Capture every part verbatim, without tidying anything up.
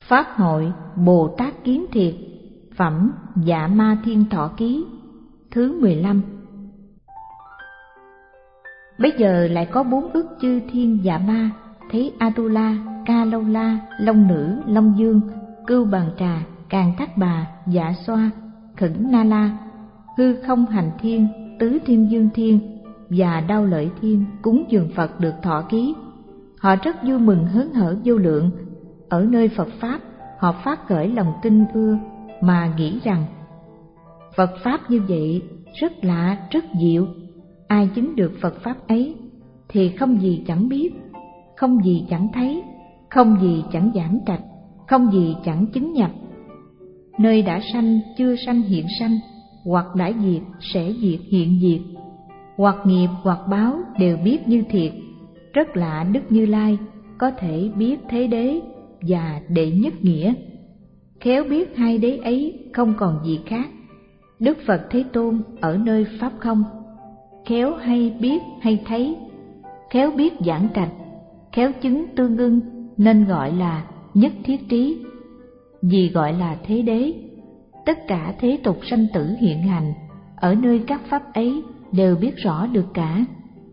Pháp hội Bồ Tát Kiến Thiệt, phẩm Dạ Ma Thiên Thọ Ký, thứ mười lăm. Bây giờ lại có bốn ức chư thiên dạ ma thấy Atula, Ca Lâu La, Long Nữ, Long Dương, Cưu Bàn Trà, Càn Thác Bà, Dạ Xoa, Khẩn Na La, Hư Không Hành Thiên, Tứ Thiên Dương Thiên và Đao Lợi Thiên cúng dường Phật được thọ ký. Họ rất vui mừng hớn hở vô lượng. Ở nơi Phật Pháp, họ phát khởi lòng tin ưa mà nghĩ rằng Phật Pháp như vậy rất lạ, rất diệu. Ai chứng được Phật Pháp ấy thì không gì chẳng biết, không gì chẳng thấy, không gì chẳng giảm trạch, không gì chẳng chứng nhập. Nơi đã sanh, chưa sanh hiện sanh, hoặc đã diệt, sẽ diệt hiện diệt, hoặc nghiệp hoặc báo đều biết như thiệt. Rất lạ Đức Như Lai có thể biết thế đế và đệ nhất nghĩa. Khéo biết hai đế ấy không còn gì khác. Đức Phật Thế Tôn ở nơi Pháp không, khéo hay biết hay thấy, khéo biết giảng trạch, khéo chứng tương ưng, nên gọi là nhất thiết trí. Vì gọi là thế đế, tất cả thế tục sanh tử hiện hành ở nơi các pháp ấy đều biết rõ được cả.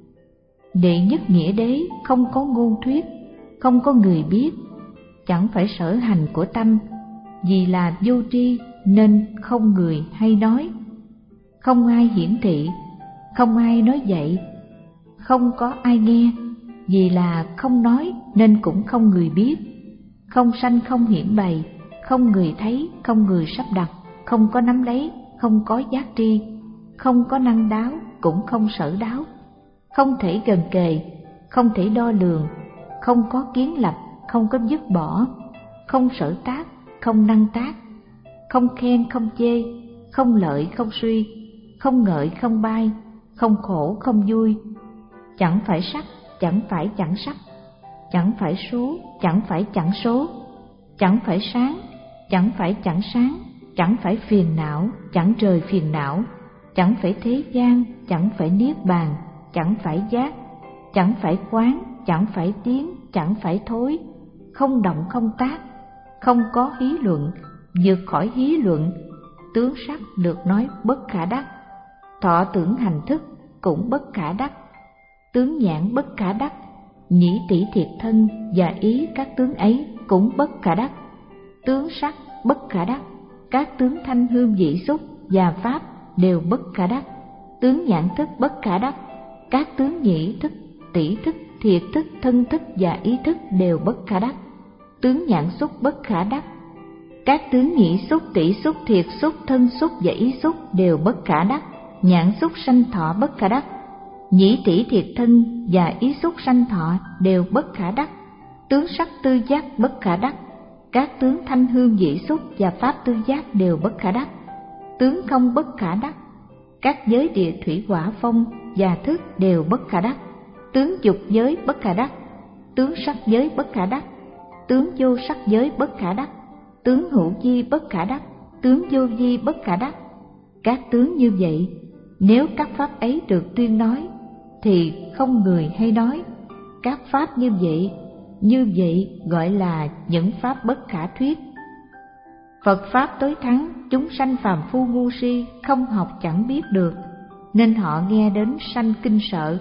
Đệ nhất nghĩa đế không có ngôn thuyết, không có người biết, chẳng phải sở hành của tâm, vì là vô tri nên không người hay nói, không ai hiển thị, không ai nói dạy, không có ai nghe, vì là không nói nên cũng không người biết, không sanh không hiển bày, không người thấy, không người sắp đặt, không có nắm lấy, không có giác tri, không có năng đáo, cũng không sở đáo, không thể gần kề, không thể đo lường, không có kiến lập, không có dứt bỏ, không sở tác, không năng tác, không khen không chê, không lợi không suy, không ngợi không bai, không khổ không vui, chẳng phải sắc, chẳng phải chẳng sắc, chẳng phải số, chẳng phải chẳng số, chẳng phải sáng, chẳng phải chẳng sáng, chẳng phải phiền não, chẳng rời phiền não, chẳng phải thế gian, chẳng phải niết bàn, chẳng phải giác, chẳng phải quán, chẳng phải tiến, chẳng phải thối, không động không tác, không có hí luận, vượt khỏi hí luận, tướng sắc được nói bất khả đắc, thọ tưởng hành thức cũng bất khả đắc, tướng nhãn bất khả đắc, nhĩ tỷ thiệt thân và ý các tướng ấy cũng bất khả đắc, tướng sắc bất khả đắc, các tướng thanh hương vị xúc và pháp đều bất khả đắc, tướng nhãn thức bất khả đắc, các tướng nhĩ thức, tỷ thức, thiệt thức, thân thức và ý thức đều bất khả đắc, tướng nhãn xúc bất khả đắc, các tướng nhĩ xúc, tỷ xúc, thiệt xúc, thân xúc và ý xúc đều bất khả đắc, nhãn xúc sanh thọ bất khả đắc, nhĩ tỷ thiệt thân và ý xúc sanh thọ đều bất khả đắc, tướng sắc tư giác bất khả đắc, các tướng thanh hương vị xúc và pháp tư giác đều bất khả đắc, tướng không bất khả đắc, các giới địa thủy hỏa phong và thức đều bất khả đắc, tướng dục giới bất khả đắc, tướng sắc giới bất khả đắc, tướng vô sắc giới bất khả đắc, tướng hữu vi bất khả đắc, tướng vô vi bất khả đắc. Các tướng như vậy, nếu các pháp ấy được tuyên nói thì không người hay nói. Các pháp như vậy, như vậy gọi là những pháp bất khả thuyết. Phật Pháp tối thắng, chúng sanh phàm phu ngu si không học chẳng biết được, nên họ nghe đến sanh kinh sợ.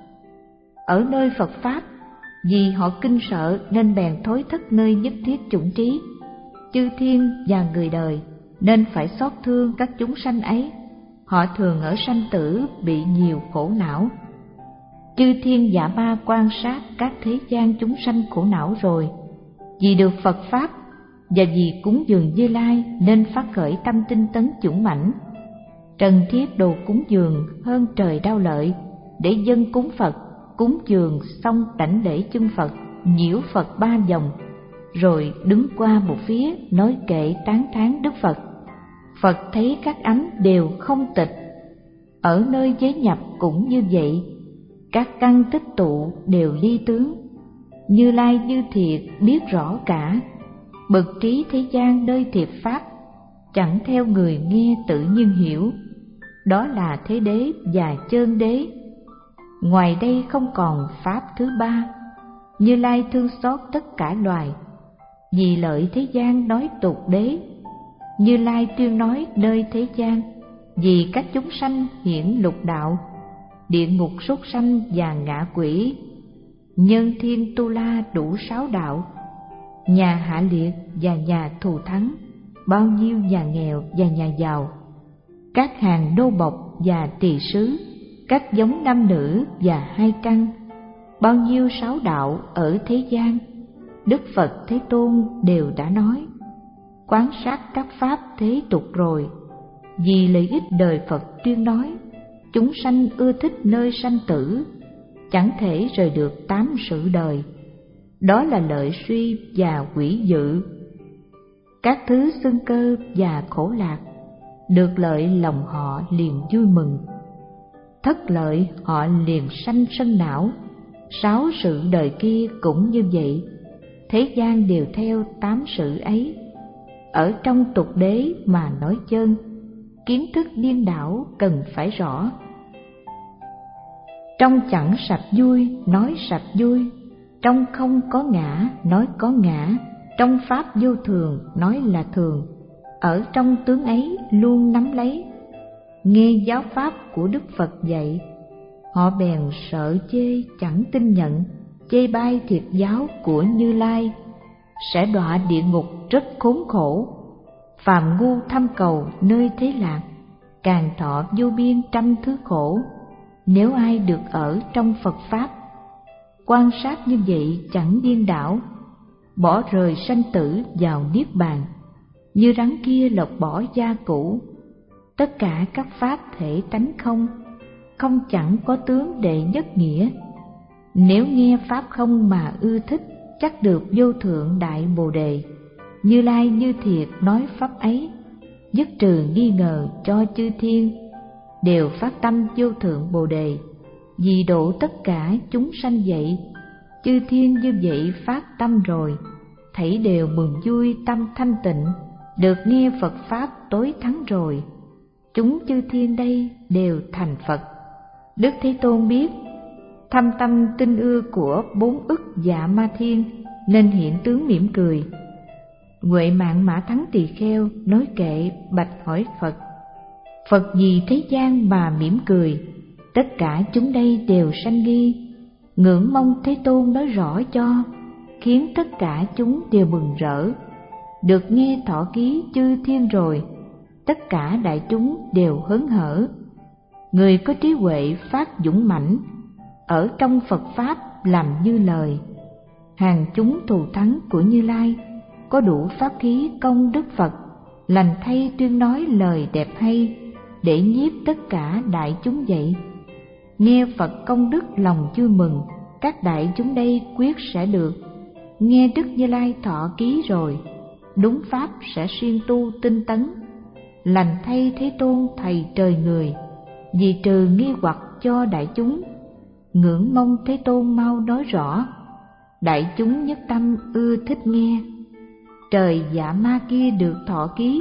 Ở nơi Phật Pháp, vì họ kinh sợ nên bèn thối thất nơi nhất thiết chủng trí. Chư thiên và người đời nên phải xót thương các chúng sanh ấy. Họ thường ở sanh tử bị nhiều khổ não. Chư thiên dạ ma quan sát các thế gian chúng sanh khổ não rồi, vì được Phật Pháp và vì cúng dường Như Lai nên phát khởi tâm tinh tấn dũng mãnh. Trần thiết đồ cúng dường hơn trời Đao Lợi, để dân cúng Phật, cúng dường xong đảnh lễ chân Phật, nhiễu Phật ba vòng, rồi đứng qua một phía nói kệ tán thán Đức Phật. Phật thấy các ánh đều không tịch. Ở nơi giới nhập cũng như vậy, các căn tích tụ đều ly tướng. Như Lai như thiệt biết rõ cả, bậc trí thế gian nơi thiệt pháp, chẳng theo người nghe tự nhiên hiểu. Đó là thế đế và chơn đế. Ngoài đây không còn pháp thứ ba. Như Lai thương xót tất cả loài, Vì lợi thế gian nói tục đế, Như Lai tuyên nói nơi thế gian. Vì các chúng sanh hiển lục đạo, địa ngục súc sanh và ngạ quỷ, nhân thiên tu la đủ sáu đạo, nhà hạ liệt và nhà thù thắng, bao nhiêu nhà nghèo và nhà giàu, các hàng nô bộc và tỳ sứ, các giống nam nữ và hai căn, bao nhiêu sáu đạo ở thế gian, Đức Phật Thế Tôn đều đã nói. Quán sát các pháp thế tục rồi, vì lợi ích đời Phật tuyên nói. Chúng sanh ưa thích nơi sanh tử, chẳng thể rời được tám sự đời, đó là lợi suy và quỷ dự. Các thứ xưng cơ và khổ lạc, được lợi lòng họ liền vui mừng, thất lợi họ liền sanh sân não. Sáu sự đời kia cũng như vậy, thế gian đều theo tám sự ấy. Ở trong tục đế mà nói chân, kiến thức điên đảo cần phải rõ. Trong chẳng sạch vui nói sạch vui, trong không có ngã nói có ngã, trong pháp vô thường nói là thường. Ở trong tướng ấy luôn nắm lấy, nghe giáo pháp của Đức Phật dạy. Họ bèn sợ chê chẳng tin nhận, chê bai thiệt giáo của Như Lai, sẽ đọa địa ngục rất khốn khổ. Phàm ngu thăm cầu nơi thế lạc, càng thọ vô biên trăm thứ khổ. Nếu ai được ở trong Phật Pháp, quan sát như vậy chẳng điên đảo, bỏ rời sanh tử vào niết bàn, như rắn kia lột bỏ da cũ. Tất cả các pháp thể tánh không, không chẳng có tướng đệ nhất nghĩa. Nếu nghe pháp không mà ưa thích, chắc được vô thượng đại bồ đề. Như Lai như thiệt nói pháp ấy, dứt trừ nghi ngờ cho chư thiên, đều phát tâm vô thượng bồ đề. Vì độ tất cả chúng sanh vậy, chư thiên như vậy phát tâm rồi, thảy đều mừng vui tâm thanh tịnh, được nghe Phật Pháp tối thắng rồi. Chúng chư thiên đây đều thành Phật. Đức Thế Tôn biết thâm tâm tinh ưa của bốn ức dạ ma thiên, nên hiện tướng mỉm cười. Huệ mạng Mã Thắng Tỳ Kheo nói kệ bạch hỏi Phật: Phật vì thế gian mà mỉm cười, tất cả chúng đây đều sanh nghi, ngưỡng mong Thế Tôn nói rõ cho, khiến tất cả chúng đều mừng rỡ. Được nghe thọ ký chư thiên rồi, tất cả đại chúng đều hớn hở. Người có trí huệ phát dũng mãnh, ở trong Phật Pháp làm như lời. Hàng chúng thù thắng của Như Lai, có đủ pháp khí công đức Phật, lành thay tuyên nói lời đẹp hay, để nhiếp tất cả đại chúng dậy. Nghe Phật công đức lòng vui mừng, các đại chúng đây quyết sẽ được. Nghe Đức Như Lai thọ ký rồi, đúng pháp sẽ siêng tu tinh tấn. Lành thay Thế Tôn thầy trời người, vì trừ nghi hoặc cho đại chúng, ngưỡng mong Thế Tôn mau nói rõ. Đại chúng nhất tâm ưa thích nghe, trời dạ ma kia được thọ ký.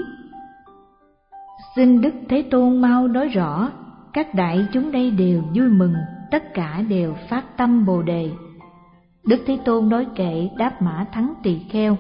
Xin Đức Thế Tôn mau nói rõ, các đại chúng đây đều vui mừng, tất cả đều phát tâm bồ đề. Đức Thế Tôn nói kệ đáp Mã Thắng Tỳ Kheo: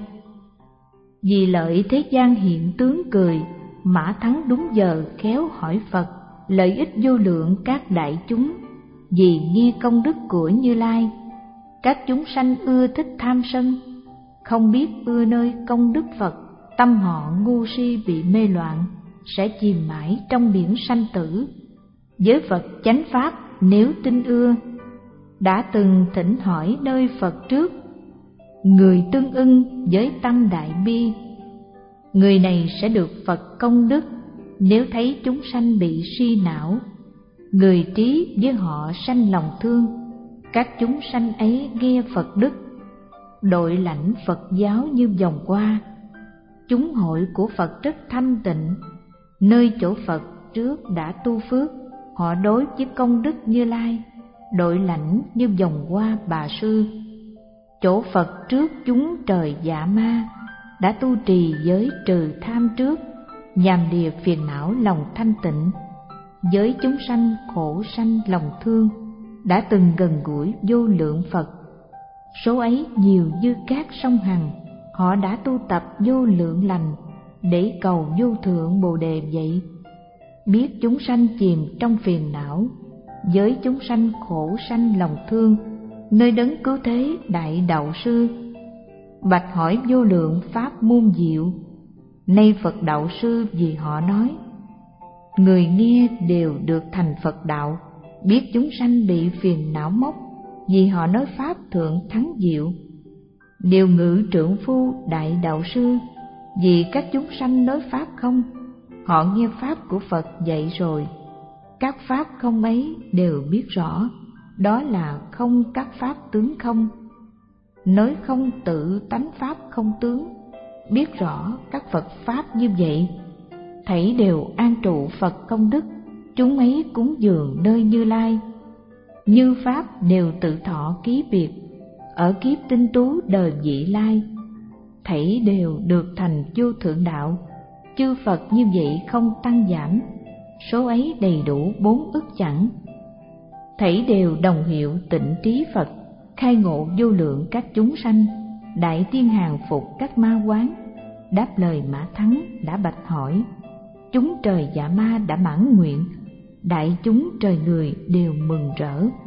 Vì lợi thế gian hiện tướng cười, Mã Thắng đúng giờ khéo hỏi Phật, lợi ích vô lượng các đại chúng. Vì nghe công đức của Như Lai, các chúng sanh ưa thích tham sân, không biết ưa nơi công đức Phật, tâm họ ngu si bị mê loạn, sẽ chìm mãi trong biển sanh tử. Với Phật chánh pháp nếu tin ưa, đã từng thỉnh hỏi nơi Phật trước, người tương ưng với tâm đại bi, người này sẽ được Phật công đức. Nếu thấy chúng sanh bị si não, người trí với họ sanh lòng thương, các chúng sanh ấy nghe Phật đức, đội lãnh Phật giáo như vòng qua. Chúng hội của Phật rất thanh tịnh, nơi chỗ Phật trước đã tu phước, họ đối với công đức Như Lai, đội lãnh như vòng qua bà sư. Chỗ Phật trước chúng trời dạ ma, đã tu trì giới trừ tham trước, nhàm đìa phiền não lòng thanh tịnh. Với chúng sanh khổ sanh lòng thương, đã từng gần gũi vô lượng Phật. Số ấy nhiều như cát sông Hằng, họ đã tu tập vô lượng lành để cầu vô thượng Bồ Đề vậy. Biết chúng sanh chìm trong phiền não, với chúng sanh khổ sanh lòng thương, nơi đấng cứu thế đại đạo sư. Bạch hỏi vô lượng pháp môn diệu, nay Phật đạo sư vì họ nói. Người nghe đều được thành Phật đạo, biết chúng sanh bị phiền não móc, vì họ nói pháp thượng thắng diệu. Điều ngự trượng phu đại đạo sư, vì các chúng sanh nói pháp không, họ nghe pháp của Phật dạy rồi. Các pháp không ấy đều biết rõ, đó là không các pháp tướng không. Nói không tự tánh pháp không tướng, biết rõ các Phật pháp như vậy. Thảy đều an trụ Phật công đức, chúng ấy cúng dường nơi Như Lai. Như pháp đều tự thọ ký biệt, ở kiếp tinh tú đời vị lai. Thảy đều được thành vô thượng đạo, chư Phật như vậy không tăng giảm, số ấy đầy đủ bốn ức chẳng. Thảy đều đồng hiệu tịnh trí Phật, khai ngộ vô lượng các chúng sanh. Đại tiên hàng phục các ma quán, đáp lời Mã Thắng đã bạch hỏi. Chúng trời dạ ma đã mãn nguyện, đại chúng trời người đều mừng rỡ.